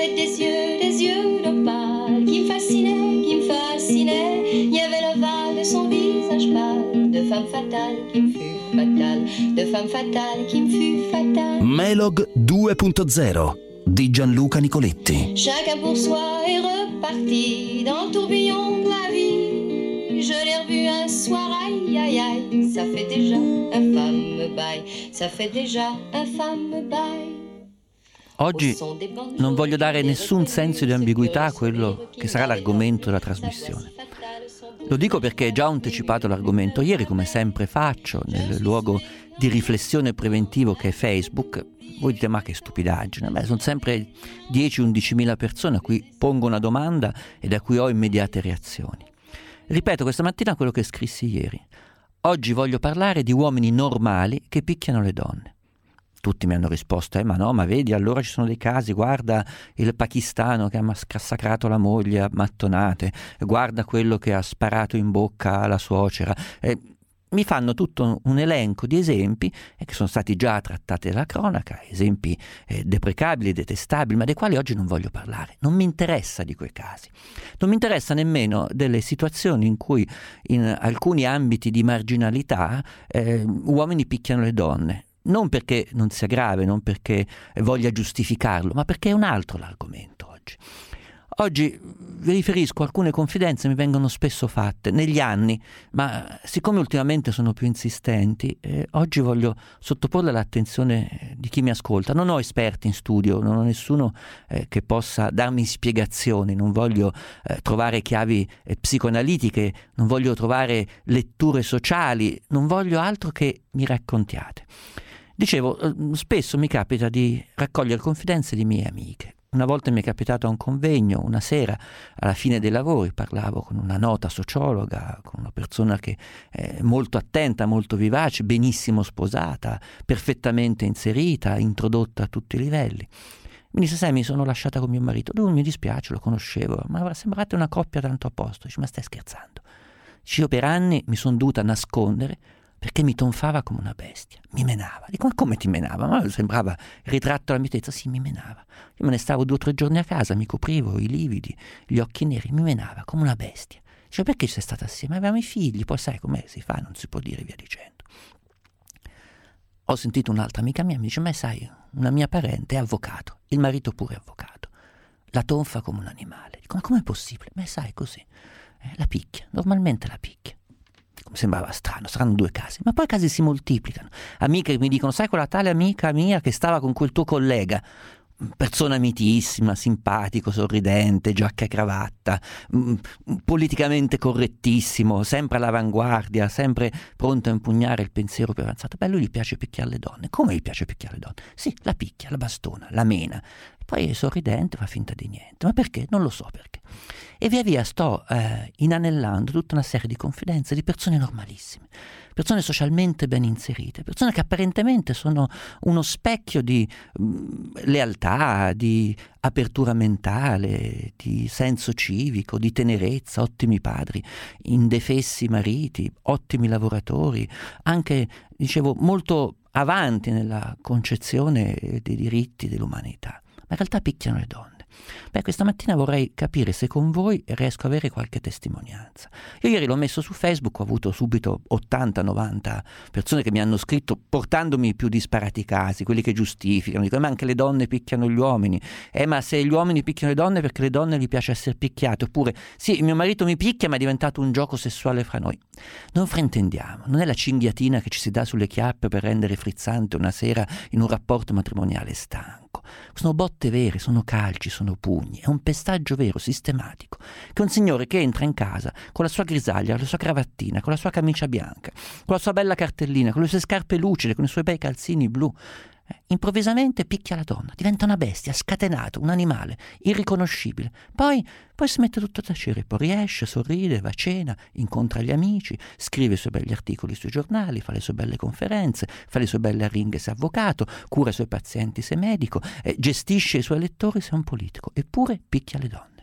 avait des yeux d'opale qui me fascinaient. Il y avait l'ovale de son visage pâle, de femme fatale qui me fut fatale, de femme fatale qui me fut fatale. Melog 2.0 di Gianluca Nicoletti. Chacun pour soi est reparti dans le tourbillon de la vie. Je l'ai revu un soir, aïe aïe aïe, ça fait déjà un fameux bail, ça fait déjà un fameux bail. Oggi non voglio dare nessun senso di ambiguità a quello che sarà l'argomento della trasmissione. Lo dico perché è già anticipato l'argomento ieri, come sempre faccio, nel luogo di riflessione preventivo che è Facebook. Voi dite, ma che stupidaggine. Beh, sono sempre 10-11 mila persone a cui pongo una domanda e da cui ho immediate reazioni. Ripeto questa mattina quello che scrissi ieri. Oggi voglio parlare di uomini normali che picchiano le donne. Tutti mi hanno risposto, ma no, ma vedi, allora ci sono dei casi, guarda il pakistano che ha massacrato la moglie a mattonate, guarda quello che ha sparato in bocca alla suocera. Mi fanno tutto un elenco di esempi che sono stati già trattati dalla cronaca, esempi deprecabili, detestabili, ma dei quali oggi non voglio parlare. Non mi interessa di quei casi. Non mi interessa nemmeno delle situazioni in cui in alcuni ambiti di marginalità uomini picchiano le donne. Non perché non sia grave, non perché voglia giustificarlo, ma perché è un altro l'argomento oggi. Oggi vi riferisco alcune confidenze, mi vengono spesso fatte negli anni, ma siccome ultimamente sono più insistenti, oggi voglio sottoporle all'attenzione di chi mi ascolta. Non ho esperti in studio, non ho nessuno che possa darmi spiegazioni, non voglio trovare chiavi psicoanalitiche, non voglio trovare letture sociali, non voglio altro che mi raccontiate. Dicevo, spesso mi capita di raccogliere confidenze di mie amiche. Una volta mi è capitato a un convegno, una sera, alla fine dei lavori, parlavo con una nota sociologa, con una persona che è molto attenta, molto vivace, benissimo sposata, perfettamente inserita, introdotta a tutti i livelli. Mi disse, sai, mi sono lasciata con mio marito. Lui, mi dispiace, lo conoscevo, ma sembrate una coppia tanto a posto. Dice, ma stai scherzando? Dice, io per anni mi sono dovuta nascondere perché mi tonfava come una bestia, mi menava. Dico, ma come ti menava? Ma sembrava il ritratto della mitezza. Sì, mi menava. Io me ne stavo 2 o 3 giorni a casa, mi coprivo i lividi, gli occhi neri, mi menava come una bestia. Dice, perché sei stata assieme? Avevamo i figli, poi sai com'è, si fa, non si può dire, via dicendo. Ho sentito un'altra amica mia, mi dice, ma sai, una mia parente è avvocato, il marito pure è avvocato, la tonfa come un animale. Dico, ma com'è possibile? Ma sai, così, la picchia, normalmente la picchia. Mi sembrava strano, saranno 2 casi, ma poi i casi si moltiplicano. Amiche mi dicono, sai quella tale amica mia che stava con quel tuo collega, persona mitissima, simpatico, sorridente, giacca e cravatta, politicamente correttissimo, sempre all'avanguardia, sempre pronto a impugnare il pensiero più avanzato. Beh, a lui gli piace picchiare le donne. Come gli piace picchiare le donne? Sì, la picchia, la bastona, la mena. Poi è sorridente, fa finta di niente. Ma perché? Non lo so perché. E via via sto inanellando tutta una serie di confidenze di persone normalissime, persone socialmente ben inserite, persone che apparentemente sono uno specchio di lealtà, di apertura mentale, di senso civico, di tenerezza, ottimi padri, indefessi mariti, ottimi lavoratori, anche, dicevo, molto avanti nella concezione dei diritti dell'umanità. Ma in realtà picchiano le donne. Beh, questa mattina vorrei capire se con voi riesco a avere qualche testimonianza. Io ieri l'ho messo su Facebook, ho avuto subito 80-90 persone che mi hanno scritto portandomi i più disparati casi, quelli che giustificano, dicono ma anche le donne picchiano gli uomini, ma se gli uomini picchiano le donne perché le donne gli piace essere picchiate, oppure sì, mio marito mi picchia ma è diventato un gioco sessuale fra noi. Non fraintendiamo, non è la cinghiatina che ci si dà sulle chiappe per rendere frizzante una sera in un rapporto matrimoniale stanco. Sono botte vere, sono calci, sono pugni, è un pestaggio vero, sistematico, che un signore che entra in casa con la sua grisaglia, con la sua cravattina, con la sua camicia bianca, con la sua bella cartellina, con le sue scarpe lucide, con i suoi bei calzini blu, improvvisamente picchia la donna, diventa una bestia, scatenato, un animale, irriconoscibile. Poi si mette tutto a tacere, poi riesce, sorride, va a cena, incontra gli amici, scrive i suoi belli articoli sui giornali, fa le sue belle conferenze, fa le sue belle arringhe se avvocato, cura i suoi pazienti se medico, gestisce i suoi lettori se è un politico, eppure picchia le donne.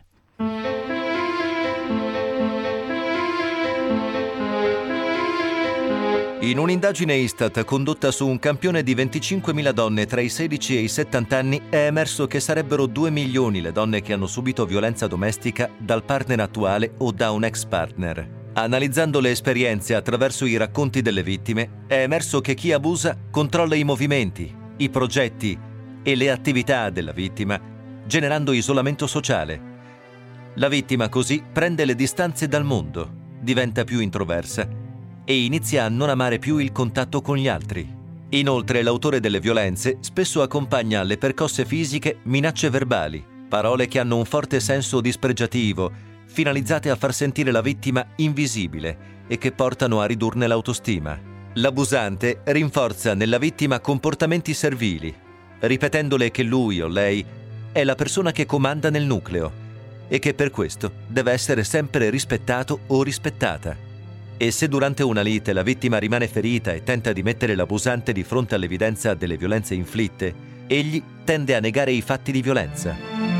In un'indagine Istat condotta su un campione di 25.000 donne tra i 16 e i 70 anni è emerso che sarebbero 2 milioni le donne che hanno subito violenza domestica dal partner attuale o da un ex partner. Analizzando le esperienze attraverso i racconti delle vittime, è emerso che chi abusa controlla i movimenti, i progetti e le attività della vittima, generando isolamento sociale. La vittima così prende le distanze dal mondo, diventa più introversa e inizia a non amare più il contatto con gli altri. Inoltre, l'autore delle violenze spesso accompagna alle percosse fisiche minacce verbali, parole che hanno un forte senso dispregiativo, finalizzate a far sentire la vittima invisibile e che portano a ridurne l'autostima. L'abusante rinforza nella vittima comportamenti servili, ripetendole che lui o lei è la persona che comanda nel nucleo e che per questo deve essere sempre rispettato o rispettata. E se durante una lite la vittima rimane ferita e tenta di mettere l'abusante di fronte all'evidenza delle violenze inflitte, egli tende a negare i fatti di violenza.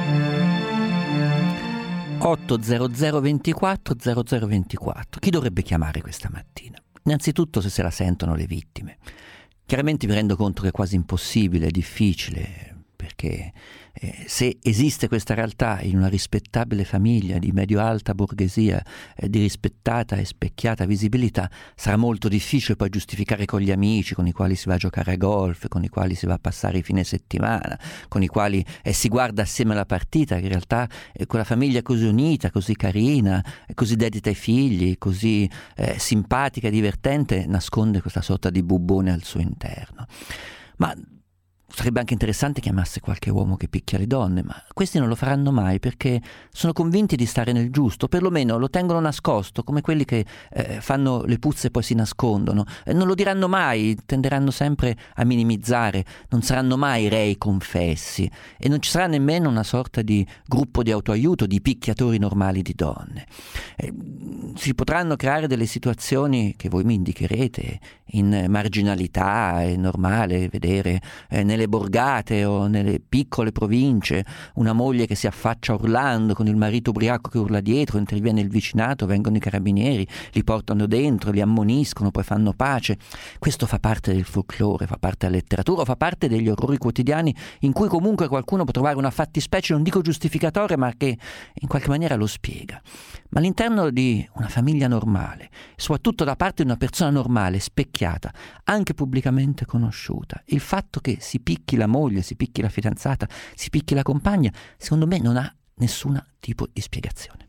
800 24 0024. Chi dovrebbe chiamare questa mattina? Innanzitutto se la sentono le vittime. Chiaramente mi rendo conto che è quasi impossibile, è difficile, perché se esiste questa realtà in una rispettabile famiglia di medio-alta borghesia, di rispettata e specchiata visibilità, sarà molto difficile poi giustificare con gli amici con i quali si va a giocare a golf, con i quali si va a passare i fine settimana, con i quali si guarda assieme alla partita, che in realtà quella famiglia così unita, così carina, così dedita ai figli, così simpatica e divertente, nasconde questa sorta di bubbone al suo interno. Ma sarebbe anche interessante chiamasse qualche uomo che picchia le donne, ma questi non lo faranno mai perché sono convinti di stare nel giusto, perlomeno lo tengono nascosto, come quelli che fanno le puzze e poi si nascondono. Non lo diranno mai, tenderanno sempre a minimizzare, non saranno mai rei confessi e non ci sarà nemmeno una sorta di gruppo di autoaiuto di picchiatori normali di donne. Si potranno creare delle situazioni che voi mi indicherete in marginalità, è normale vedere nelle borgate o nelle piccole province una moglie che si affaccia urlando con il marito ubriaco che urla dietro, interviene il vicinato, vengono i carabinieri, li portano dentro, li ammoniscono, poi fanno pace. Questo fa parte del folklore, fa parte della letteratura, fa parte degli orrori quotidiani in cui comunque qualcuno può trovare una fattispecie, non dico giustificatoria, ma che in qualche maniera lo spiega. Ma all'interno di una famiglia normale, soprattutto da parte di una persona normale, specchiata, anche pubblicamente conosciuta, il fatto che si picchi la moglie, si picchi la fidanzata, si picchi la compagna, secondo me non ha nessun tipo di spiegazione.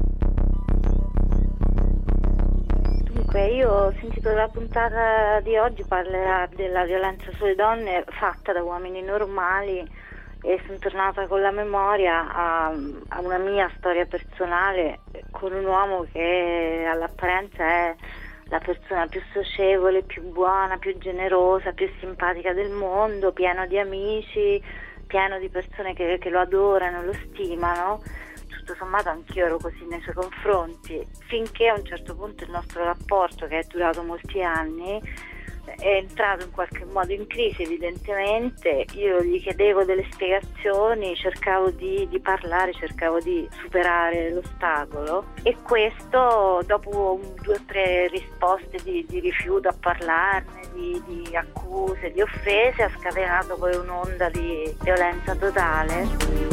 Dunque, io ho sentito la puntata di oggi parlerà della violenza sulle donne fatta da uomini normali e sono tornata con la memoria a una mia storia personale con un uomo che all'apparenza è la persona più socievole, più buona, più generosa, più simpatica del mondo, pieno di amici, pieno di persone che lo adorano, lo stimano. Tutto sommato anch'io ero così nei suoi confronti, finché a un certo punto il nostro rapporto, che è durato molti anni, è entrato in qualche modo in crisi evidentemente. Io gli chiedevo delle spiegazioni, cercavo di parlare, cercavo di superare l'ostacolo, e questo dopo 2 o 3 risposte di rifiuto a parlarne, di accuse, di offese, ha scatenato poi un'onda di violenza totale.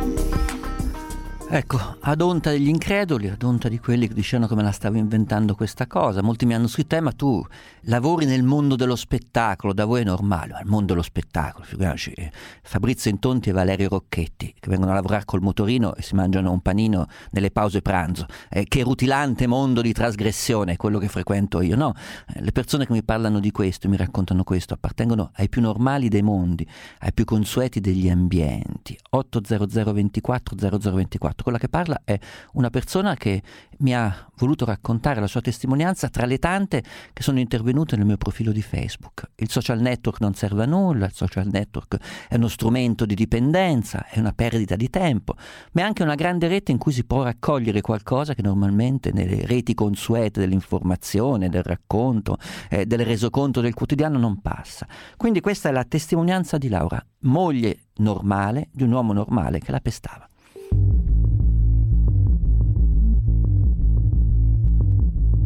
Ecco, ad onta degli increduli, ad onta di quelli che dicevano che me la stavo inventando questa cosa, molti mi hanno scritto, ma tu lavori nel mondo dello spettacolo, da voi è normale, ma il mondo dello spettacolo, figuriamoci, Fabrizio Intonti e Valerio Rocchetti, che vengono a lavorare col motorino e si mangiano un panino nelle pause pranzo, che rutilante mondo di trasgressione è quello che frequento io, no? Le persone che mi parlano di questo, mi raccontano questo, appartengono ai più normali dei mondi, ai più consueti degli ambienti. 800 24 0024. Quella che parla è una persona che mi ha voluto raccontare la sua testimonianza tra le tante che sono intervenute nel mio profilo di Facebook. Il social network non serve a nulla, il social network è uno strumento di dipendenza, è una perdita di tempo, ma è anche una grande rete in cui si può raccogliere qualcosa che normalmente nelle reti consuete dell'informazione, del racconto, del resoconto del quotidiano non passa. Quindi questa è la testimonianza di Laura, moglie normale di un uomo normale che la pestava. Mi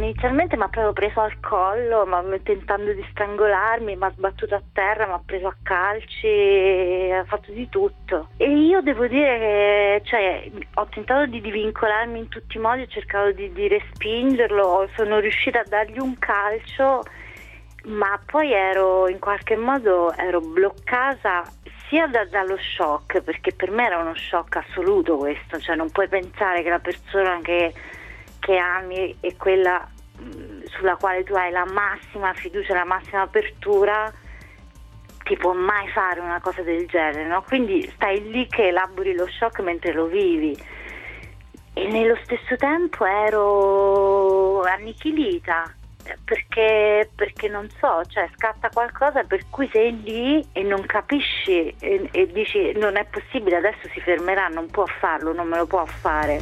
inizialmente mi ha proprio preso al collo, tentando di strangolarmi, mi ha sbattuto a terra, mi ha preso a calci, ha fatto di tutto. E io devo dire che ho tentato di divincolarmi in tutti i modi, ho cercato di respingerlo, sono riuscita a dargli un calcio, ma poi ero bloccata sia dallo shock, perché per me era uno shock assoluto questo, cioè non puoi pensare che la persona che ami è quella sulla quale tu hai la massima fiducia, la massima apertura, ti può mai fare una cosa del genere, no? Quindi stai lì che elabori lo shock mentre lo vivi, e nello stesso tempo ero annichilita, perché non so, cioè scatta qualcosa per cui sei lì e non capisci e dici non è possibile, adesso si fermerà, non può farlo, non me lo può fare.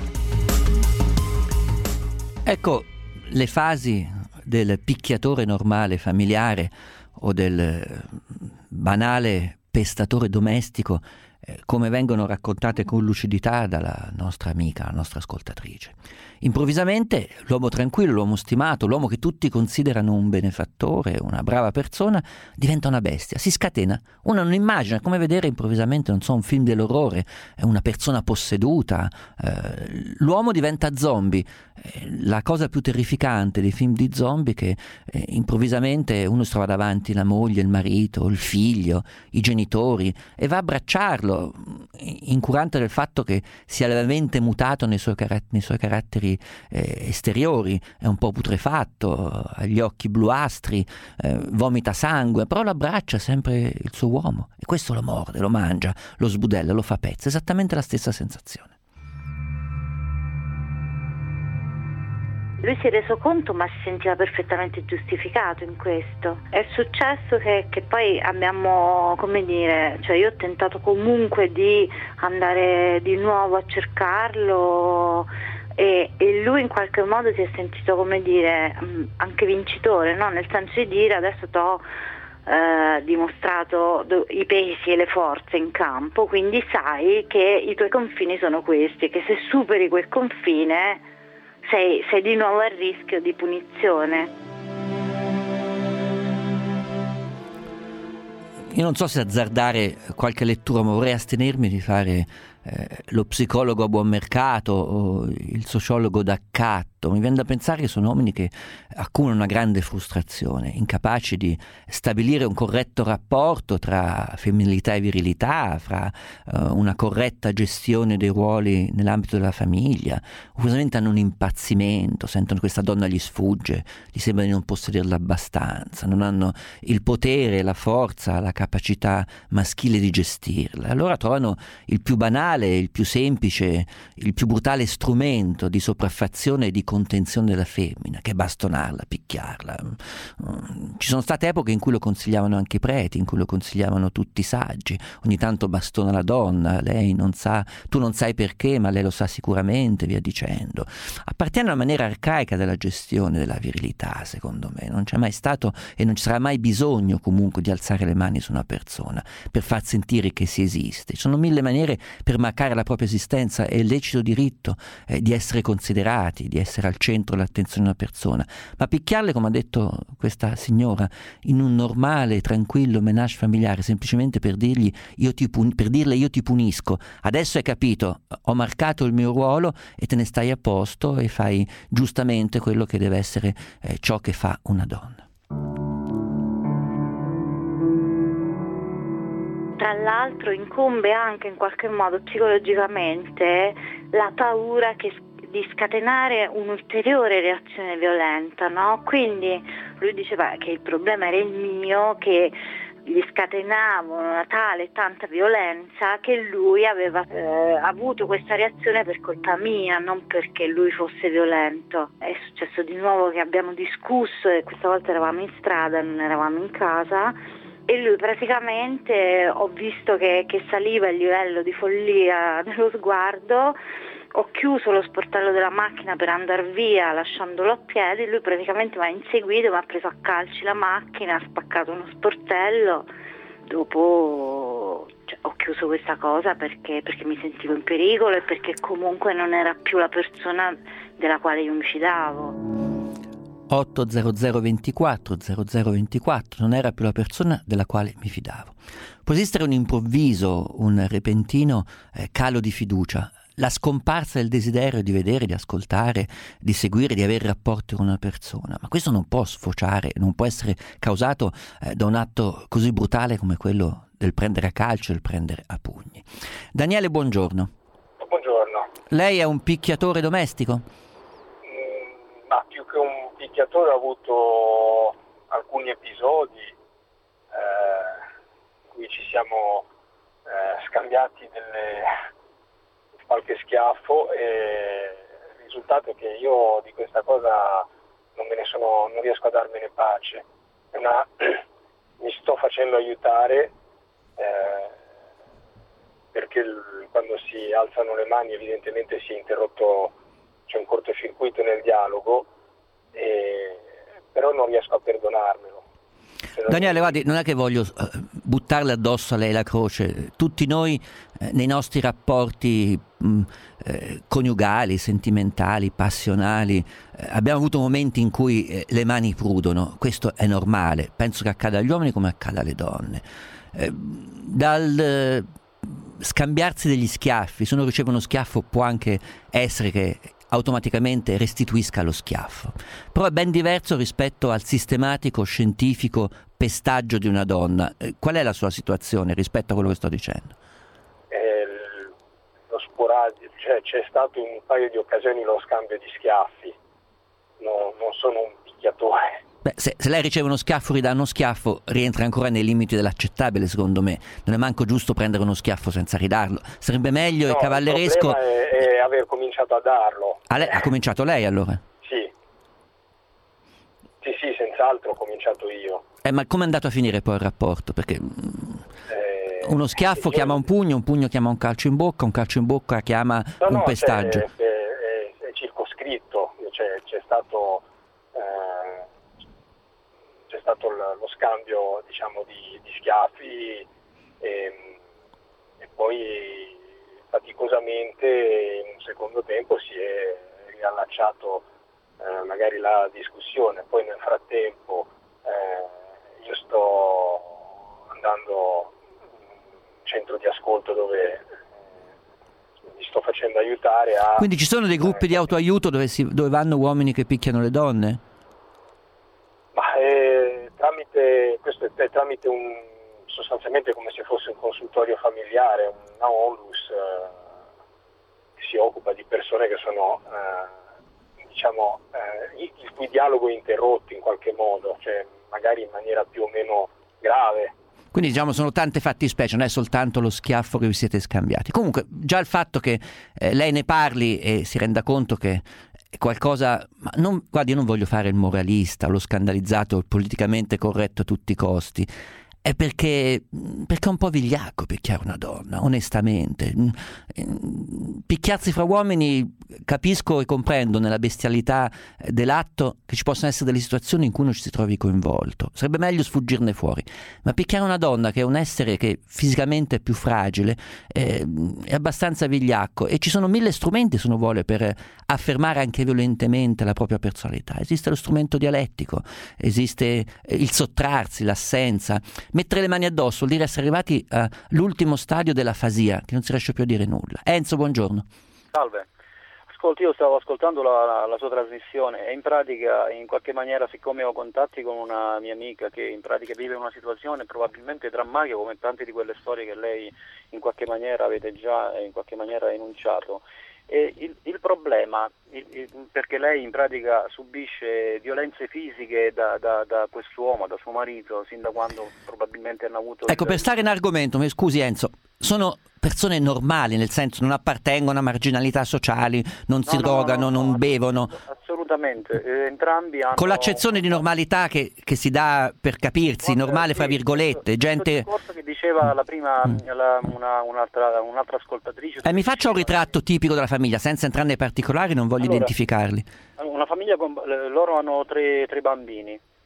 Ecco, le fasi del picchiatore normale familiare o del banale pestatore domestico, come vengono raccontate con lucidità dalla nostra amica, la nostra ascoltatrice. Improvvisamente l'uomo tranquillo, l'uomo stimato, l'uomo che tutti considerano un benefattore, una brava persona, diventa una bestia, si scatena. Uno non immagina, è come vedere improvvisamente, non so, un film dell'orrore, una persona posseduta, l'uomo diventa zombie. La cosa più terrificante dei film di zombie è che improvvisamente uno si trova davanti la moglie, il marito, il figlio, i genitori, e va a abbracciarlo, incurante del fatto che sia levemente mutato nei suoi caratteri esteriori, è un po' putrefatto, ha gli occhi bluastri, vomita sangue, però l'abbraccia sempre il suo uomo, e questo lo morde, lo mangia, lo sbudella, lo fa pezzo, esattamente la stessa sensazione. Lui si è reso conto, ma si sentiva perfettamente giustificato in questo. È successo che poi abbiamo, come dire, cioè io ho tentato comunque di andare di nuovo a cercarlo, e lui in qualche modo si è sentito, come dire, anche vincitore, no? Nel senso di dire adesso t'ho dimostrato i pesi e le forze in campo, quindi sai che i tuoi confini sono questi, che se superi quel confine sei di nuovo a rischio di punizione. Io non so se azzardare qualche lettura, ma vorrei astenermi di fare lo psicologo a buon mercato o il sociologo d'accatto. Mi viene da pensare che sono uomini che accumulano una grande frustrazione, incapaci di stabilire un corretto rapporto tra femminilità e virilità, fra una corretta gestione dei ruoli nell'ambito della famiglia. Ovviamente hanno un impazzimento, sentono che questa donna gli sfugge, gli sembra di non possederla abbastanza, non hanno il potere, la forza, la capacità maschile di gestirla. Allora trovano il più banale, il più semplice, il più brutale strumento di sopraffazione e di contenzione della femmina, che è bastonarla, picchiarla. Ci sono state epoche in cui lo consigliavano anche i preti, in cui lo consigliavano tutti i saggi. Ogni tanto bastona la donna, lei non sa, tu non sai perché, ma lei lo sa sicuramente, via dicendo. Appartiene a una maniera arcaica della gestione della virilità, secondo me. Non c'è mai stato e non ci sarà mai bisogno comunque di alzare le mani su una persona per far sentire che si esiste. Ci sono mille maniere per marcare la propria esistenza, è il lecito diritto di essere considerati, di essere al centro dell'attenzione di una persona, ma picchiarle, come ha detto questa signora, in un normale, tranquillo menage familiare, semplicemente per dirle io ti punisco, adesso hai capito, ho marcato il mio ruolo e te ne stai a posto e fai giustamente quello che deve essere ciò che fa una donna. Tra l'altro incombe anche in qualche modo psicologicamente la paura di scatenare un'ulteriore reazione violenta, no? Quindi lui diceva che il problema era il mio, che gli scatenavo una tale tanta violenza che lui aveva avuto questa reazione per colpa mia, non perché lui fosse violento. È successo di nuovo che abbiamo discusso, e questa volta eravamo in strada, non eravamo in casa, e lui praticamente, ho visto che saliva il livello di follia dello sguardo, ho chiuso lo sportello della macchina per andare via lasciandolo a piedi, lui praticamente mi ha inseguito, mi ha preso a calci la macchina, ha spaccato uno sportello. Dopo ho chiuso questa cosa perché mi sentivo in pericolo e perché comunque non era più la persona della quale io mi fidavo. 80024 0024, non era più la persona della quale mi fidavo. Può esistere un improvviso, un repentino calo di fiducia, la scomparsa del desiderio di vedere, di ascoltare, di seguire, di avere rapporti con una persona, ma questo non può sfociare, non può essere causato da un atto così brutale come quello del prendere a calcio e il prendere a pugni. Daniele, buongiorno. Buongiorno. Lei è un picchiatore domestico? Ma più che un picchiatore ho avuto alcuni episodi in cui ci siamo scambiati qualche schiaffo, e il risultato è che io di questa cosa non riesco a darmene pace. Mi sto facendo aiutare perché quando si alzano le mani evidentemente si è interrotto, c'è un cortocircuito nel dialogo, però non riesco a perdonarmelo. Daniele, guardi, non è che voglio buttarle addosso a lei la croce. Tutti noi nei nostri rapporti coniugali, sentimentali, passionali, abbiamo avuto momenti in cui le mani prudono. Questo è normale, penso che accada agli uomini come accada alle donne. Dal scambiarsi degli schiaffi, se uno riceve uno schiaffo può anche essere che automaticamente restituisca lo schiaffo, però è ben diverso rispetto al sistematico, scientifico pestaggio di una donna. Qual è la sua situazione rispetto a quello che sto dicendo? Lo sporadico, cioè c'è stato in un paio di occasioni lo scambio di schiaffi, non sono un picchiatore. Beh, se lei riceve uno schiaffo, ridà uno schiaffo, rientra ancora nei limiti dell'accettabile, secondo me. Non è manco giusto prendere uno schiaffo senza ridarlo. Sarebbe meglio e cavalleresco. Il problema è aver cominciato a darlo. Ha cominciato lei allora? Sì, senz'altro ho cominciato io. Ma come è andato a finire poi il rapporto? Perché uno schiaffo chiama un pugno chiama un calcio in bocca chiama un pestaggio. È circoscritto, c'è stato lo scambio, diciamo, di schiaffi e poi faticosamente in un secondo tempo si è riallacciato magari la discussione. Poi nel frattempo io sto andando in un centro di ascolto dove mi sto facendo aiutare Quindi ci sono dei gruppi di autoaiuto dove vanno uomini che picchiano le donne? Ma questo è tramite sostanzialmente come se fosse un consultorio familiare, una onlus che si occupa di persone che sono il cui dialogo è interrotto in qualche modo, cioè magari in maniera più o meno grave. Quindi diciamo sono tante fattispecie, non è soltanto lo schiaffo che vi siete scambiati. Comunque già il fatto che lei ne parli e si renda conto che è qualcosa, guardi, io non voglio fare il moralista, lo scandalizzato, il politicamente corretto a tutti i costi, è perché è un po' vigliacco picchiare una donna, onestamente. Picchiarsi fra uomini, capisco e comprendo nella bestialità dell'atto che ci possono essere delle situazioni in cui uno ci si trovi coinvolto, sarebbe meglio sfuggirne fuori, ma picchiare una donna che è un essere che fisicamente è più fragile è abbastanza vigliacco, e ci sono 1000 strumenti, se uno vuole, per affermare anche violentemente la propria personalità. Esiste lo strumento dialettico, esiste il sottrarsi, l'assenza. Mettere le mani addosso vuol dire essere arrivati all'ultimo stadio dell'afasia, che non si riesce più a dire nulla. Enzo, buongiorno. Salve. Ascolti, io stavo ascoltando la sua trasmissione e in pratica, in qualche maniera, siccome ho contatti con una mia amica che in pratica vive una situazione probabilmente drammatica, come tante di quelle storie che lei in qualche maniera avete già in qualche maniera enunciato, e il problema, perché lei in pratica subisce violenze fisiche da quest'uomo, da suo marito, sin da quando probabilmente hanno avuto... Ecco, per stare in argomento, mi scusi Enzo, sono persone normali, nel senso non appartengono a marginalità sociali, non si drogano, non bevono. Assolutamente, entrambi hanno... Con l'accezione di normalità che si dà per capirsi, normale fra virgolette, gente... Il discorso che diceva la prima, un'altra ascoltatrice... mi faccia un ritratto tipico della famiglia, senza entrare nei particolari, non voglio identificarli. Una famiglia, loro hanno tre bambini.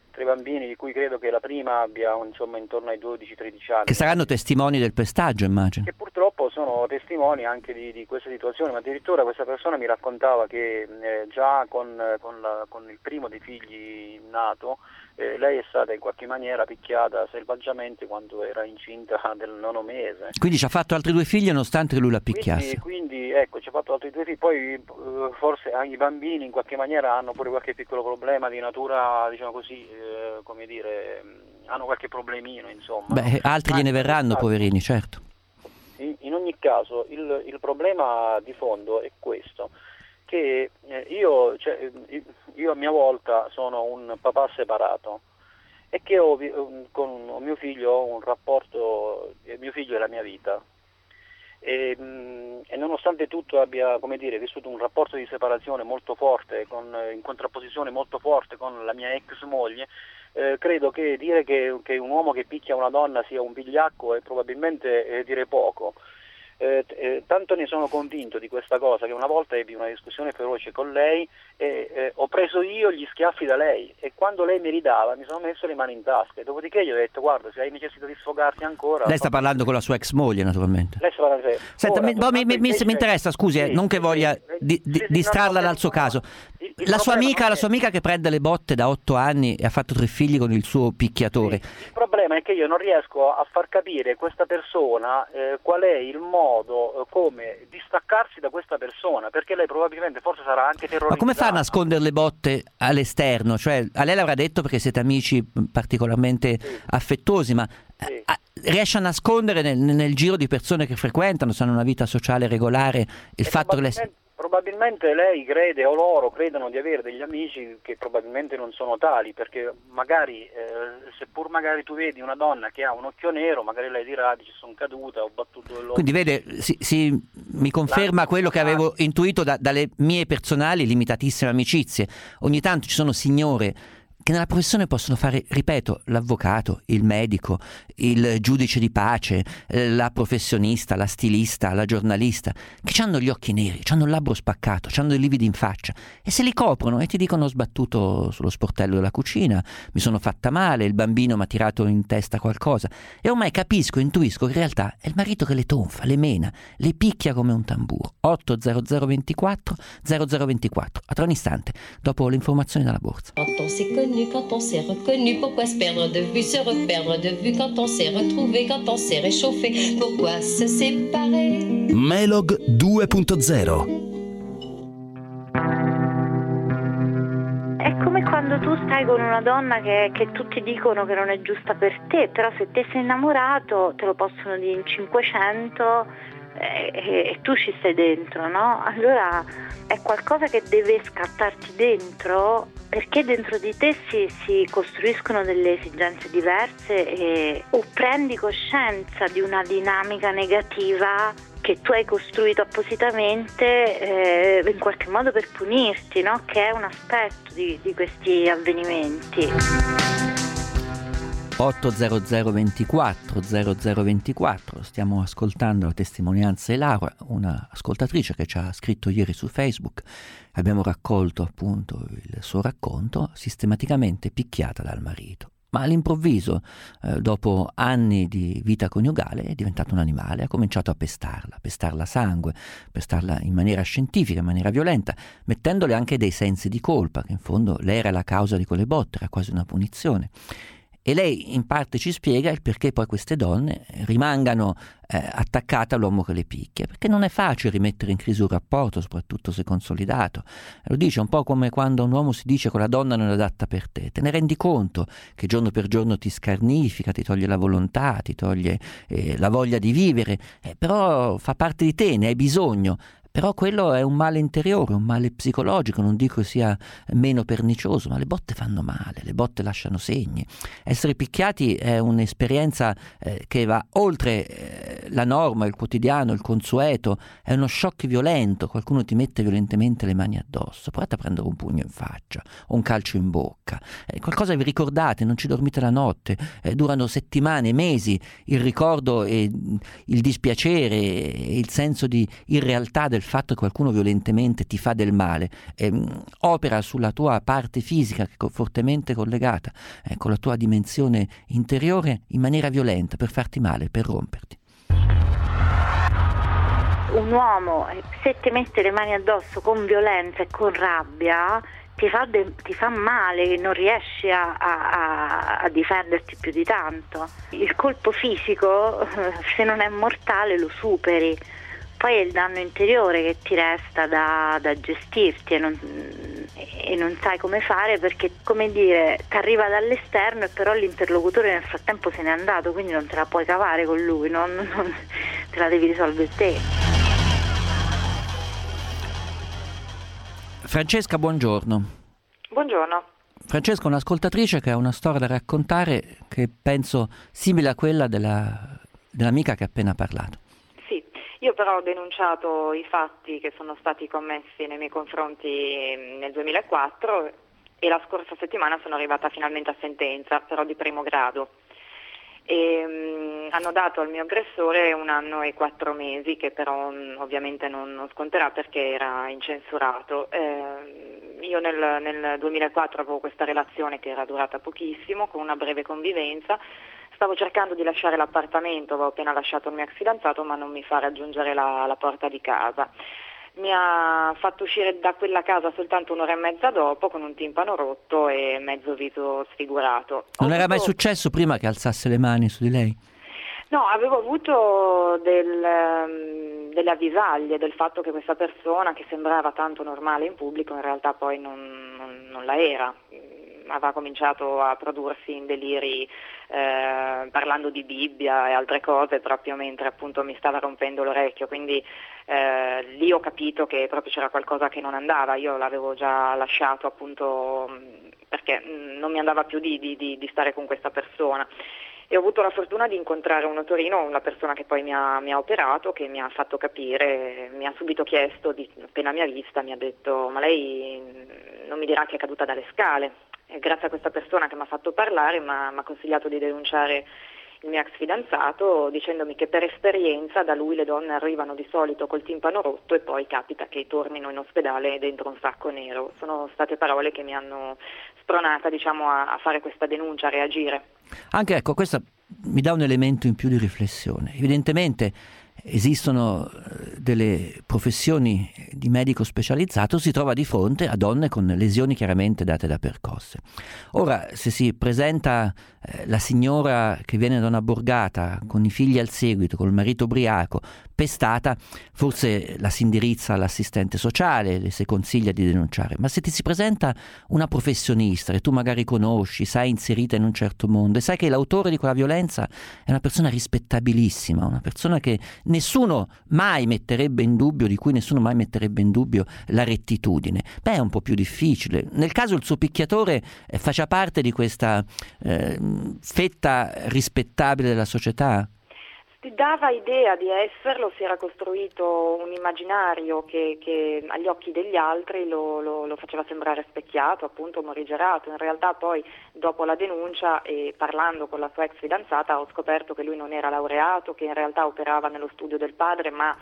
bambini, di cui credo che la prima abbia insomma intorno ai 12-13 anni. Che saranno testimoni del pestaggio, immagino. Che purtroppo sono testimoni anche di questa situazione, ma addirittura questa persona mi raccontava che già con il primo dei figli nato, lei è stata in qualche maniera picchiata selvaggiamente quando era incinta del 9° mese. Quindi ci ha fatto altri 2 figli nonostante che lui la picchiasse. Quindi ecco, ci ha fatto altri 2 figli, poi forse anche i bambini in qualche maniera hanno pure qualche piccolo problema di natura, diciamo così, come dire, hanno qualche problemino, insomma. Beh, altri gliene verranno, poverini, certo. In ogni caso il problema di fondo è questo, che io a mia volta sono un papà separato e che con mio figlio ho un rapporto, mio figlio è la mia vita, e nonostante tutto abbia, come dire, vissuto un rapporto di separazione molto forte, in contrapposizione molto forte con la mia ex moglie, credo che dire che un uomo che picchia una donna sia un vigliacco è probabilmente dire poco. Tanto ne sono convinto di questa cosa che una volta ebbi una discussione feroce con lei e ho preso io gli schiaffi da lei, e quando lei mi ridava mi sono messo le mani in tasca, e dopodiché gli ho detto: guarda, se hai necessità di sfogarti ancora... Lei sta parlando con la sua ex moglie, naturalmente. Lei sta parlando... Senta, mi interessa, scusi, non che voglia distrarla dal suo caso. La sua amica che prende le botte da 8 anni e ha fatto 3 figli con il suo picchiatore. Sì. Il problema è che io non riesco a far capire a questa persona qual è il modo, come distaccarsi da questa persona, perché lei probabilmente forse sarà anche terrorizzata. Ma come fa a nascondere le botte all'esterno? Cioè, a lei l'avrà detto perché siete amici particolarmente affettuosi, ma riesce a nascondere nel giro di persone che frequentano, se hanno una vita sociale regolare, il fatto che lei... Probabilmente lei crede, o loro credono, di avere degli amici che probabilmente non sono tali, perché magari seppur magari tu vedi una donna che ha un occhio nero, magari lei dirà: ci sono caduta, ho battuto l'occhio. Quindi vede, mi conferma quello che avevo intuito dalle mie personali limitatissime amicizie. Ogni tanto ci sono signore che nella professione possono fare, ripeto, l'avvocato, il medico, il giudice di pace, la professionista, la stilista, la giornalista, che hanno gli occhi neri, hanno il labbro spaccato, hanno dei lividi in faccia, e se li coprono e ti dicono: ho sbattuto sullo sportello della cucina, mi sono fatta male, il bambino mi ha tirato in testa qualcosa, e ormai intuisco che in realtà è il marito che le tonfa, le mena, le picchia come un tamburo. 80024 0024, a tra un istante, dopo le informazioni dalla borsa. Quand on s'est reconnu, pourquoi se perdre de vue, se reperdre de vue, quand on s'est retrouvé, quand on s'est réchauffé, pourquoi se séparer? Melog 2.0. È come quando tu stai con una donna che tutti dicono che non è giusta per te, però se te sei innamorato te lo possono dire in 500 e tu ci stai dentro, no? Allora è qualcosa che deve scattarti dentro, perché dentro di te si costruiscono delle esigenze diverse, o prendi coscienza di una dinamica negativa che tu hai costruito appositamente in qualche modo per punirti, no? Che è un aspetto di questi avvenimenti. 80024 0024, stiamo ascoltando la testimonianza di Laura, una ascoltatrice che ci ha scritto ieri su Facebook. Abbiamo raccolto appunto il suo racconto, sistematicamente picchiata dal marito. Ma all'improvviso, dopo anni di vita coniugale, è diventato un animale, ha cominciato a pestarla a sangue, pestarla in maniera scientifica, in maniera violenta, mettendole anche dei sensi di colpa, che in fondo lei era la causa di quelle botte, era quasi una punizione. E lei in parte ci spiega il perché poi queste donne rimangano attaccate all'uomo che le picchia, perché non è facile rimettere in crisi un rapporto, soprattutto se consolidato. Lo dice un po' come quando un uomo si dice: quella donna non è adatta per te. Te ne rendi conto che giorno per giorno ti scarnifica, ti toglie la volontà, ti toglie la voglia di vivere, però fa parte di te, ne hai bisogno. Però quello è un male interiore, un male psicologico, non dico sia meno pernicioso, ma le botte fanno male, le botte lasciano segni. Essere picchiati è un'esperienza che va oltre la norma, il quotidiano, il consueto, è uno shock violento, qualcuno ti mette violentemente le mani addosso, provate a prendere un pugno in faccia o un calcio in bocca, qualcosa vi ricordate, non ci dormite la notte, durano settimane, mesi, il ricordo e il dispiacere e il senso di irrealtà del del fatto che qualcuno violentemente ti fa del male, opera sulla tua parte fisica che è fortemente collegata con la tua dimensione interiore in maniera violenta per farti male, per romperti. Un uomo, se ti mette le mani addosso con violenza e con rabbia, ti fa male, non riesci a difenderti più di tanto. Il colpo fisico, se non è mortale, lo superi. Poi è il danno interiore che ti resta da gestirti e non sai come fare, perché, come dire, ti arriva dall'esterno e però l'interlocutore nel frattempo se n'è andato, quindi non te la puoi cavare con lui, non te la devi risolvere te. Francesca, buongiorno. Buongiorno. Francesca è un'ascoltatrice che ha una storia da raccontare che penso simile a quella dell'amica che ha appena parlato. Sì, io però ho denunciato i fatti che sono stati commessi nei miei confronti nel 2004 e la scorsa settimana sono arrivata finalmente a sentenza, però di primo grado. E hanno dato al mio aggressore 1 anno e 4 mesi, che però ovviamente non sconterà perché era incensurato. Io nel 2004 avevo questa relazione che era durata pochissimo, con una breve convivenza. Stavo cercando di lasciare l'appartamento, avevo appena lasciato il mio ex fidanzato, ma non mi fa raggiungere la porta di casa. Mi ha fatto uscire da quella casa soltanto 1 ora e mezza dopo, con un timpano rotto e mezzo viso sfigurato. Non era mai successo prima che alzasse le mani su di lei? No, avevo avuto delle avvisaglie del fatto che questa persona, che sembrava tanto normale in pubblico, in realtà poi non la era. Aveva cominciato a prodursi in deliri parlando di Bibbia e altre cose proprio mentre appunto mi stava rompendo l'orecchio, quindi lì ho capito che proprio c'era qualcosa che non andava. Io l'avevo già lasciato appunto perché non mi andava più di stare con questa persona. E ho avuto la fortuna di incontrare a Torino una persona che poi mi ha operato, che mi ha fatto capire, mi ha subito chiesto, appena mi ha vista, mi ha detto: ma lei non mi dirà che è caduta dalle scale? E grazie a questa persona che mi ha fatto parlare mi ha consigliato di denunciare il mio ex fidanzato, dicendomi che per esperienza da lui le donne arrivano di solito col timpano rotto e poi capita che tornino in ospedale dentro un sacco nero. Sono state parole che mi hanno spronata, diciamo, a fare questa denuncia, a reagire. Anche ecco, questo mi dà un elemento in più di riflessione. Evidentemente esistono delle professioni di medico specializzato, si trova di fronte a donne con lesioni chiaramente date da percosse. Ora, se si presenta la signora che viene da una borgata con i figli al seguito, col marito ubriaco, pestata, forse la si indirizza all'assistente sociale, le si consiglia di denunciare. Ma se ti si presenta una professionista che tu magari conosci, sai inserita in un certo mondo e sai che l'autore di quella violenza è una persona rispettabilissima, una persona che nessuno mai metterebbe in dubbio, di cui nessuno mai metterebbe in dubbio la rettitudine, beh, è un po' più difficile. Nel caso il suo picchiatore faccia parte di questa fetta rispettabile della società? Ti dava idea di esserlo, si era costruito un immaginario che agli occhi degli altri lo faceva sembrare specchiato, appunto morigerato. In realtà poi dopo la denuncia e parlando con la sua ex fidanzata ho scoperto che lui non era laureato, che in realtà operava nello studio del padre, ma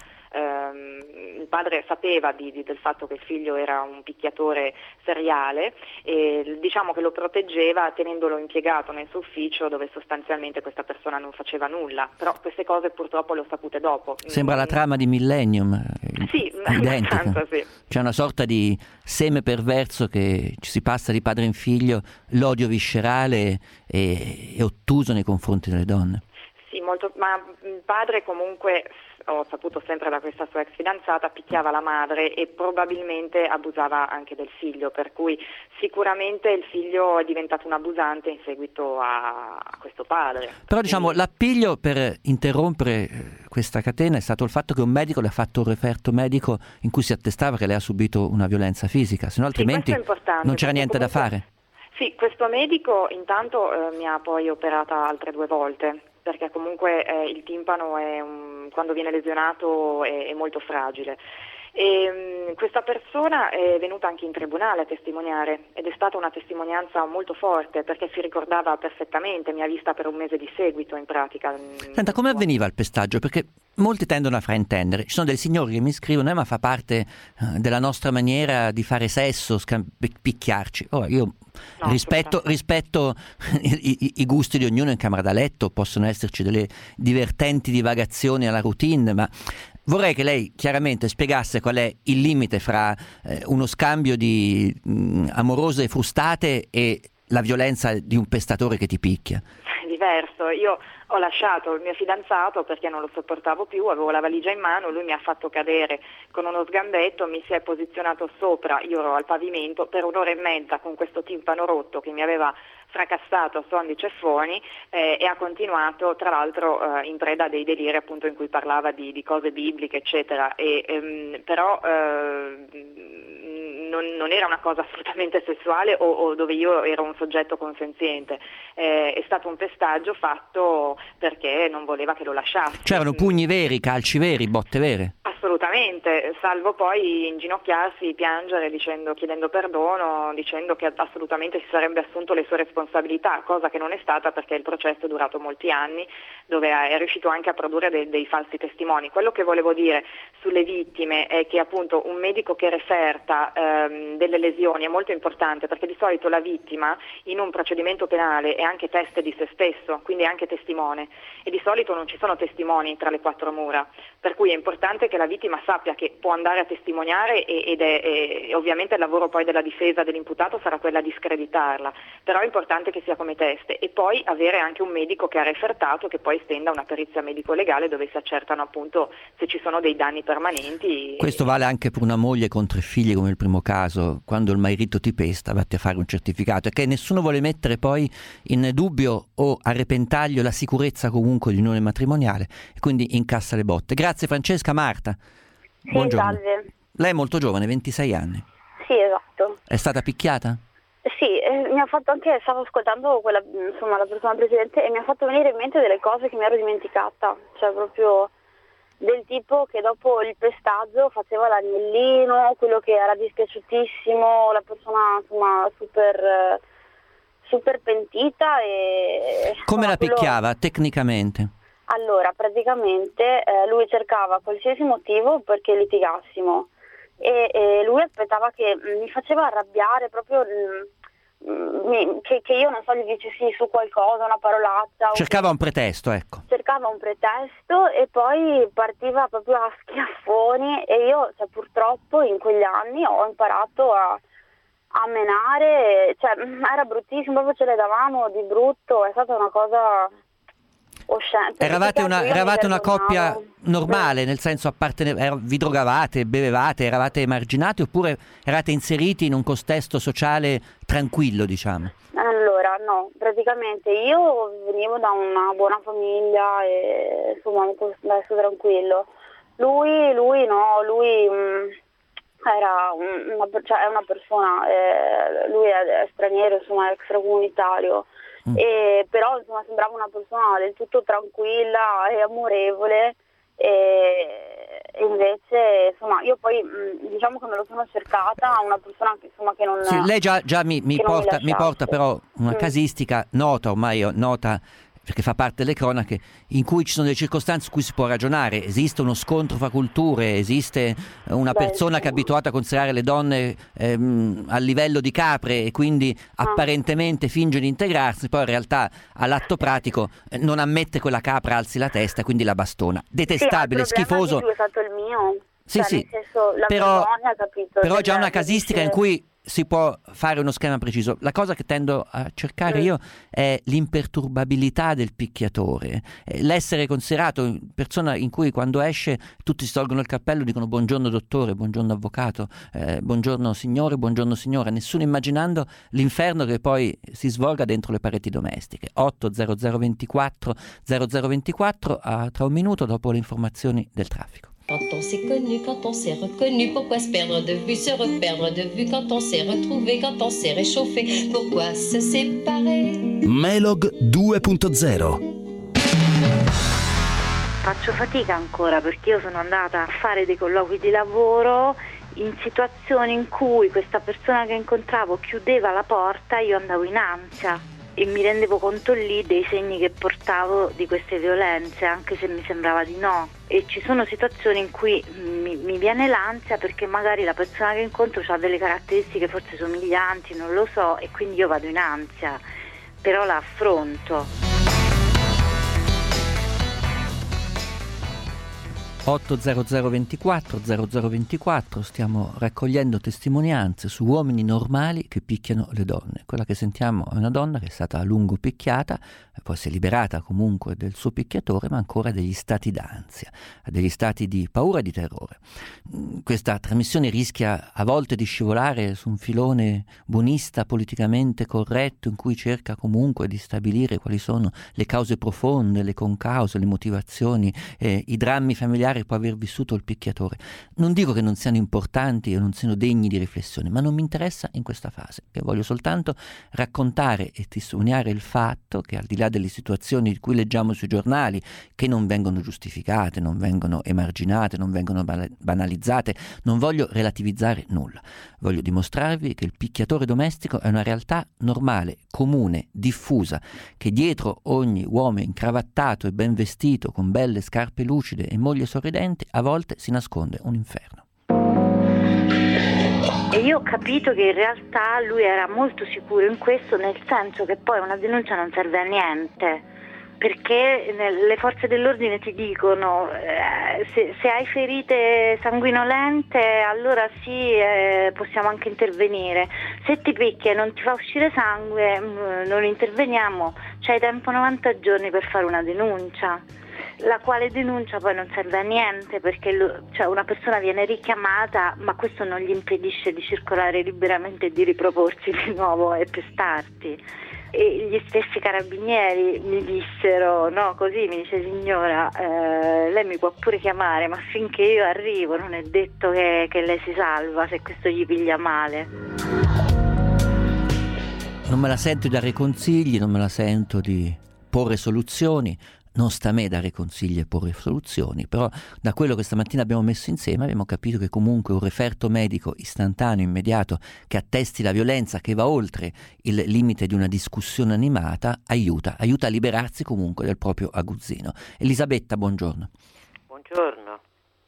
il padre sapeva del fatto che il figlio era un picchiatore seriale e diciamo che lo proteggeva tenendolo impiegato nel suo ufficio, dove sostanzialmente questa persona non faceva nulla. Però queste cose purtroppo le ho sapute dopo. Sembra la trama di Millennium. Sì, identica. Sì. C'è una sorta di seme perverso che ci si passa di padre in figlio, l'odio viscerale e ottuso nei confronti delle donne. Sì, molto, ma il padre comunque, ho saputo sempre da questa sua ex fidanzata, picchiava la madre e probabilmente abusava anche del figlio, per cui sicuramente il figlio è diventato un abusante in seguito a questo padre. Però diciamo l'appiglio per interrompere questa catena è stato il fatto che un medico le ha fatto un referto medico in cui si attestava che lei ha subito una violenza fisica, se no altrimenti non c'era niente da fare. Sì, questo medico intanto mi ha poi operata altre 2 volte, perché comunque il timpano quando viene lesionato è molto fragile. E questa persona è venuta anche in tribunale a testimoniare ed è stata una testimonianza molto forte perché si ricordava perfettamente, mi ha vista per un mese di seguito in pratica. Senta, come avveniva il pestaggio? Perché molti tendono a fraintendere. Ci sono dei signori che mi scrivono ma fa parte della nostra maniera di fare sesso, picchiarci. Io rispetto i gusti di ognuno in camera da letto, possono esserci delle divertenti divagazioni alla routine, ma vorrei che lei chiaramente spiegasse qual è il limite fra uno scambio di amorose frustate e la violenza di un pestatore che ti picchia. È diverso. Io ho lasciato il mio fidanzato perché non lo sopportavo più, avevo la valigia in mano, lui mi ha fatto cadere con uno sgambetto, mi si è posizionato sopra, io ero al pavimento, per 1 ora e mezza con questo timpano rotto che mi aveva fracassato a suon di ceffoni e ha continuato, tra l'altro in preda a dei deliri appunto in cui parlava di cose bibliche eccetera, però non era una cosa assolutamente sessuale o dove io ero un soggetto consenziente, è stato un pestaggio fatto perché non voleva che lo lasciassi. C'erano pugni veri, calci veri, botte vere? Assolutamente, salvo poi inginocchiarsi, piangere chiedendo perdono, dicendo che assolutamente si sarebbe assunto le sue responsabilità, cosa che non è stata perché il processo è durato molti anni, dove è riuscito anche a produrre dei falsi testimoni. Quello che volevo dire sulle vittime è che appunto un medico che referta delle lesioni è molto importante, perché di solito la vittima in un procedimento penale è anche teste di se stesso, quindi è anche testimone, e di solito non ci sono testimoni tra le 4 mura, per cui è importante che la vittima sappia che può andare a testimoniare ed è ovviamente il lavoro poi della difesa dell'imputato sarà quella di screditarla, però è importante che sia come teste, e poi avere anche un medico che ha refertato, che poi stenda una perizia medico-legale dove si accertano appunto se ci sono dei danni permanenti. Questo vale anche per una moglie con 3 figli come il primo caso, quando il marito ti pesta vatti a fare un certificato, e che nessuno vuole mettere poi in dubbio o a repentaglio la sicurezza comunque di unione matrimoniale, e quindi incassa le botte. Grazie Francesca. Marta, sì, buongiorno. Salve. Lei è molto giovane, 26 anni. Sì, esatto. È stata picchiata? Sì, mi ha fatto anche, stavo ascoltando la persona precedente e mi ha fatto venire in mente delle cose che mi ero dimenticata, cioè proprio del tipo che dopo il pestaggio faceva l'agnellino, quello che era dispiaciutissimo, la persona super pentita. E come la picchiava tecnicamente? Allora, praticamente lui cercava qualsiasi motivo perché litigassimo e lui aspettava che mi faceva arrabbiare proprio, che io non so, gli dicessi su qualcosa, una parolaccia. Cercava un pretesto, ecco. Cercava un pretesto e poi partiva proprio a schiaffoni, e io purtroppo in quegli anni ho imparato a menare, era bruttissimo, proprio ce le davamo di brutto, è stata una cosa... Eravate una coppia normale, nel senso vi drogavate, bevevate, eravate emarginati, oppure eravate inseriti in un contesto sociale tranquillo, diciamo? Allora, no, praticamente io venivo da una buona famiglia e insomma un contesto tranquillo. Lui no, lui era è una persona, lui è straniero, insomma, è extracomunitario. Però insomma sembrava una persona del tutto tranquilla e amorevole, e invece insomma io poi diciamo che me lo sono cercata una persona che insomma che non... Sì, lei già mi porta però una casistica nota, ormai nota perché fa parte delle cronache, in cui ci sono delle circostanze in cui si può ragionare. Esiste uno scontro fra culture, esiste una persona che è abituata a considerare le donne a livello di capre e quindi apparentemente finge di integrarsi, poi in realtà all'atto pratico non ammette quella capra, alzi la testa e quindi la bastona. Detestabile, schifoso. È stato il mio. Sì, nel senso, la vergogna, capito? Però già una casistica in cui si può fare uno schema preciso. La cosa che tendo a cercare io è l'imperturbabilità del picchiatore, l'essere considerato persona in cui quando esce tutti si tolgono il cappello, dicono buongiorno dottore, buongiorno avvocato, buongiorno signore, buongiorno signora, nessuno immaginando l'inferno che poi si svolga dentro le pareti domestiche. 80024 0024 tra un minuto dopo le informazioni del traffico. Quand on s'est connu, quand on s'est reconnu, pourquoi se perdre de vue, se reperdre de vue, quand on s'est retrouvé, quand on s'est réchauffé, pourquoi se séparer? Melog 2.0. Faccio fatica ancora perché io sono andata a fare dei colloqui di lavoro in situazioni in cui questa persona che incontravo chiudeva la porta, io andavo in ansia e mi rendevo conto lì dei segni che portavo di queste violenze, anche se mi sembrava di no. E ci sono situazioni in cui mi viene l'ansia perché magari la persona che incontro ha delle caratteristiche forse somiglianti, non lo so, e quindi io vado in ansia, però la affronto. 80024 0024, stiamo raccogliendo testimonianze su uomini normali che picchiano le donne. Quella che sentiamo è una donna che è stata a lungo picchiata, poi si è liberata comunque del suo picchiatore, ma ancora degli stati d'ansia, degli stati di paura e di terrore. Questa trasmissione rischia a volte di scivolare su un filone buonista, politicamente corretto, in cui cerca comunque di stabilire quali sono le cause profonde, le concause, le motivazioni, i drammi familiari può aver vissuto il picchiatore. Non dico che non siano importanti o non siano degni di riflessione, ma non mi interessa in questa fase, che voglio soltanto raccontare e testimoniare il fatto che, al di là delle situazioni di cui leggiamo sui giornali, che non vengono giustificate, non vengono emarginate, non vengono banalizzate, non voglio relativizzare nulla. Voglio dimostrarvi che il picchiatore domestico è una realtà normale, comune, diffusa, che dietro ogni uomo incravattato e ben vestito, con belle scarpe lucide e moglie sorridente, a volte si nasconde un inferno. E io ho capito che in realtà lui era molto sicuro in questo, nel senso che poi una denuncia non serve a niente, perché le forze dell'ordine ti dicono se hai ferite sanguinolente allora sì, possiamo anche intervenire, se ti picchia e non ti fa uscire sangue non interveniamo, c'hai tempo 90 giorni per fare una denuncia, la quale denuncia poi non serve a niente, perché una persona viene richiamata, ma questo non gli impedisce di circolare liberamente e di riproporsi di nuovo e pestarti. E gli stessi carabinieri mi dissero, no, così mi dice: signora, lei mi può pure chiamare, ma finché io arrivo non è detto che lei si salva se questo gli piglia male. Non me la sento di dare consigli, non me la sento di porre soluzioni. Non sta a me dare consigli e porre soluzioni, però da quello che stamattina abbiamo messo insieme abbiamo capito che comunque un referto medico istantaneo, immediato, che attesti la violenza, che va oltre il limite di una discussione animata, aiuta a liberarsi comunque del proprio aguzzino. Elisabetta, buongiorno. Buongiorno.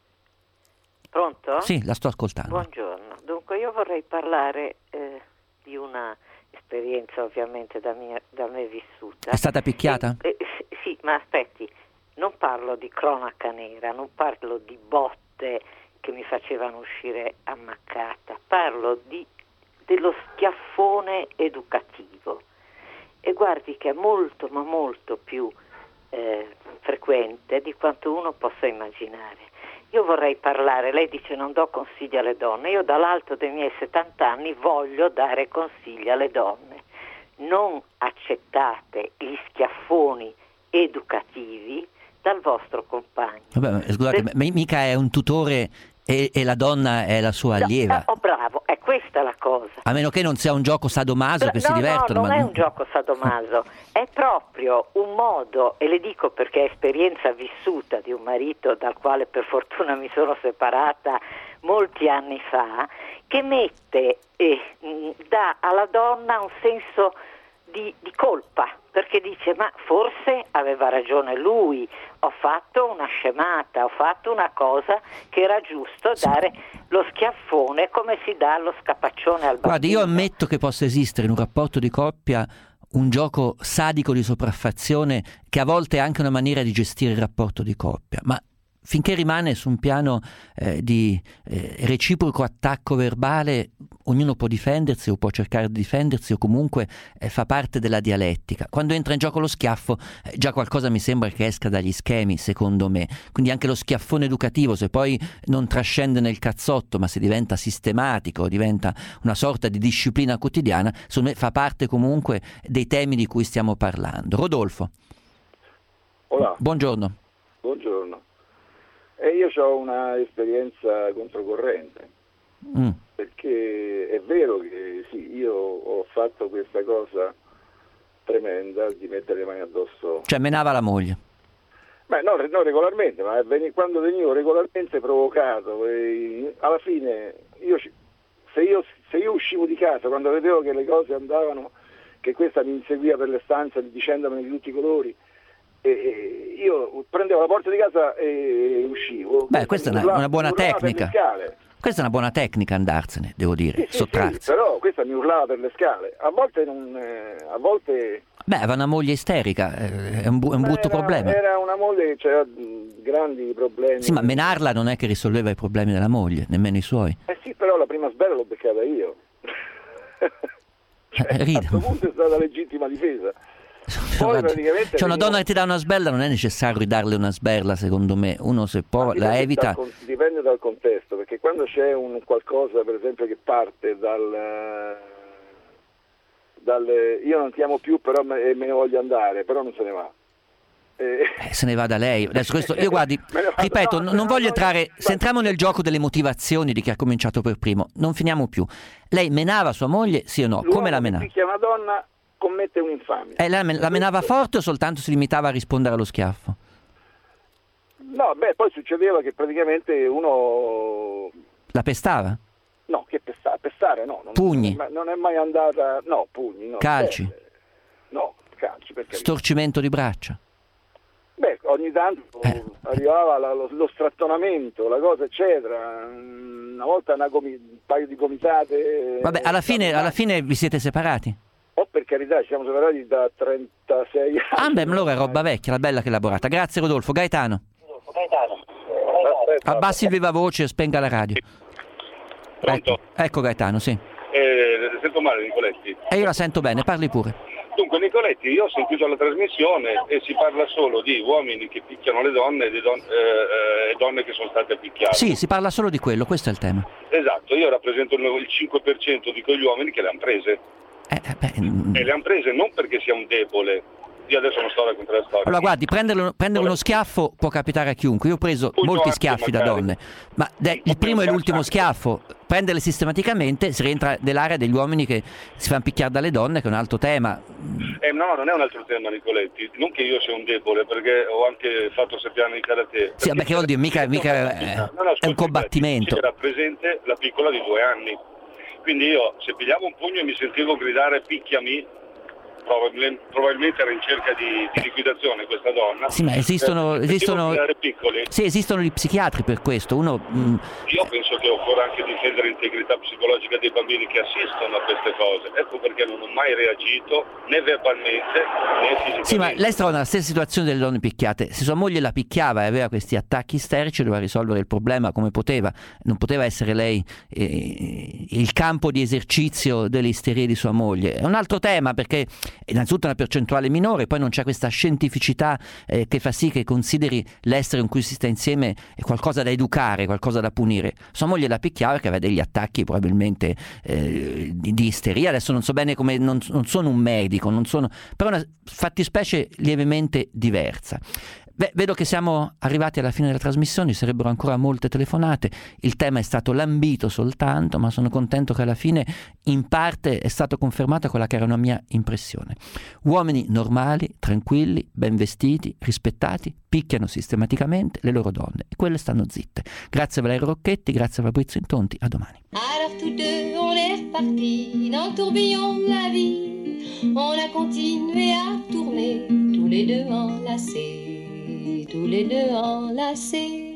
Pronto? Sì, la sto ascoltando. Buongiorno. Dunque io vorrei parlare di una esperienza ovviamente da me vissuta. È stata picchiata? Sì, ma aspetti, non parlo di cronaca nera, non parlo di botte che mi facevano uscire ammaccata, parlo dello schiaffone educativo. E guardi che è molto, ma molto più frequente di quanto uno possa immaginare. Io vorrei parlare, lei dice non do consigli alle donne, io dall'alto dei miei 70 anni voglio dare consigli alle donne. Non accettate gli schiaffoni educativi dal vostro compagno. Vabbè, scusate, ma mica è un tutore e la donna è la sua allieva. Oh, bravo, è questa la cosa. A meno che non sia un gioco sadomaso che si divertono. No, non è un gioco sadomaso, è proprio un modo, e le dico perché è esperienza vissuta di un marito dal quale per fortuna mi sono separata molti anni fa, che mette dà alla donna un senso di colpa, perché dice ma forse aveva ragione lui, ho fatto una scemata, ho fatto una cosa che era giusto dare lo schiaffone come si dà lo scapaccione al bambino. Guardi, io ammetto che possa esistere in un rapporto di coppia un gioco sadico di sopraffazione che a volte è anche una maniera di gestire il rapporto di coppia, ma finché rimane su un piano di reciproco attacco verbale, ognuno può difendersi o può cercare di difendersi o comunque fa parte della dialettica. Quando entra in gioco lo schiaffo, già qualcosa mi sembra che esca dagli schemi, secondo me. Quindi anche lo schiaffone educativo, se poi non trascende nel cazzotto, ma se diventa sistematico, diventa una sorta di disciplina quotidiana, secondo me fa parte comunque dei temi di cui stiamo parlando. Rodolfo. Hola. Buongiorno. Buongiorno. Io ho una esperienza controcorrente, perché è vero che sì, io ho fatto questa cosa tremenda di mettere le mani addosso. Cioè menava la moglie? Beh, no, non regolarmente, ma quando venivo regolarmente provocato, alla fine se io uscivo di casa, quando vedevo che le cose andavano che questa mi inseguiva per le stanze dicendomene di tutti i colori. E io prendevo la porta di casa e uscivo. Beh, questa è una buona tecnica. Questa è una buona tecnica, andarsene, devo dire, sottrarsi. Sì, però questa mi urlava per le scale. A volte a volte... Beh, aveva una moglie isterica, è un brutto problema. Era una moglie che c'era grandi problemi. Sì, ma menarla non è che risolveva i problemi della moglie, nemmeno i suoi. Sì, però la prima sberla l'ho beccata io. A questo punto è stata legittima difesa. Poi praticamente una donna che ti dà una sberla non è necessario ridarle una sberla, secondo me. Uno se può la evita. Dipende dal contesto, perché quando c'è un qualcosa, per esempio, che parte dal io non ti amo più, però me ne voglio andare, però non se ne va. Se ne va da lei. Adesso questo, io guardi, ripeto, non voglio entrare. Se entriamo nel gioco delle motivazioni di chi ha cominciato per primo, non finiamo più. Lei menava sua moglie, sì o no? Come la menava? Si chiama donna, commette un'infamia. La menava forte o soltanto si limitava a rispondere allo schiaffo? No, poi succedeva che praticamente uno... La pestava? No, che pestare no. Pugni? Non è mai andata... No, pugni, no. Calci? No, calci, perché... Storcimento di braccia? Ogni tanto arrivava lo strattonamento, la cosa eccetera, una volta un paio di gomitate. Vabbè, alla fine vi siete separati? Oh, per carità, ci siamo separati da 36 anni. Allora è roba vecchia, la bella che elaborata. Grazie Rodolfo. Gaetano. Abbassi il viva voce e spenga la radio. Ecco Gaetano, sì. Sento male Nicoletti. Io la sento bene, parli pure. Dunque Nicoletti, io ho sentito la trasmissione e si parla solo di uomini che picchiano le donne e donne che sono state picchiate. Sì, si parla solo di quello, questo è il tema. Esatto, io rappresento il 5% di quegli uomini che le hanno prese. E le hanno prese non perché sia un debole. Io adesso non sto a raccontare la storia. Allora guardi, prendere uno schiaffo può capitare a chiunque. Io ho preso molti schiaffi da donne, ma il primo e l'ultimo schiaffo, prenderle sistematicamente, si rientra nell'area degli uomini che si fanno picchiare dalle donne, che è un altro tema. No, non è un altro tema Nicoletti, non che io sia un debole, perché ho anche fatto 7 anni di karate. Sì, vabbè, che vuol dire, mica è un combattimento. C'era presente la piccola di 2 anni, quindi io se pigliavo un pugno e mi sentivo gridare picchiami, probabilmente era in cerca di liquidazione questa donna. Sì, ma esistono gli psichiatri per questo. Io penso che occorra anche difendere l'integrità psicologica dei bambini che assistono a queste cose. Ecco perché non ho mai reagito né verbalmente né fisicamente. Sì, ma lei stava nella stessa situazione delle donne picchiate. Se sua moglie la picchiava e aveva questi attacchi isterici, doveva risolvere il problema come poteva. Non poteva essere lei il campo di esercizio delle isterie di sua moglie. È un altro tema, perché innanzitutto una percentuale minore, poi non c'è questa scientificità che fa sì che consideri l'essere con cui si sta insieme qualcosa da educare, qualcosa da punire. Sua moglie la picchiava perché aveva degli attacchi probabilmente di isteria. Adesso non so bene come, non sono un medico, però una fattispecie lievemente diversa. Vedo che siamo arrivati alla fine della trasmissione, ci sarebbero ancora molte telefonate, il tema è stato lambito soltanto, ma sono contento che alla fine in parte è stato confermata quella che era una mia impressione. Uomini normali, tranquilli, ben vestiti, rispettati, picchiano sistematicamente le loro donne e quelle stanno zitte. Grazie a Valerio Rocchetti, grazie a Fabrizio Intonti, a domani. Alors tous deux on est repartis dans le tourbillon de la vie, on a continué à tourner tous les deux enlacés. Tous les deux enlacés.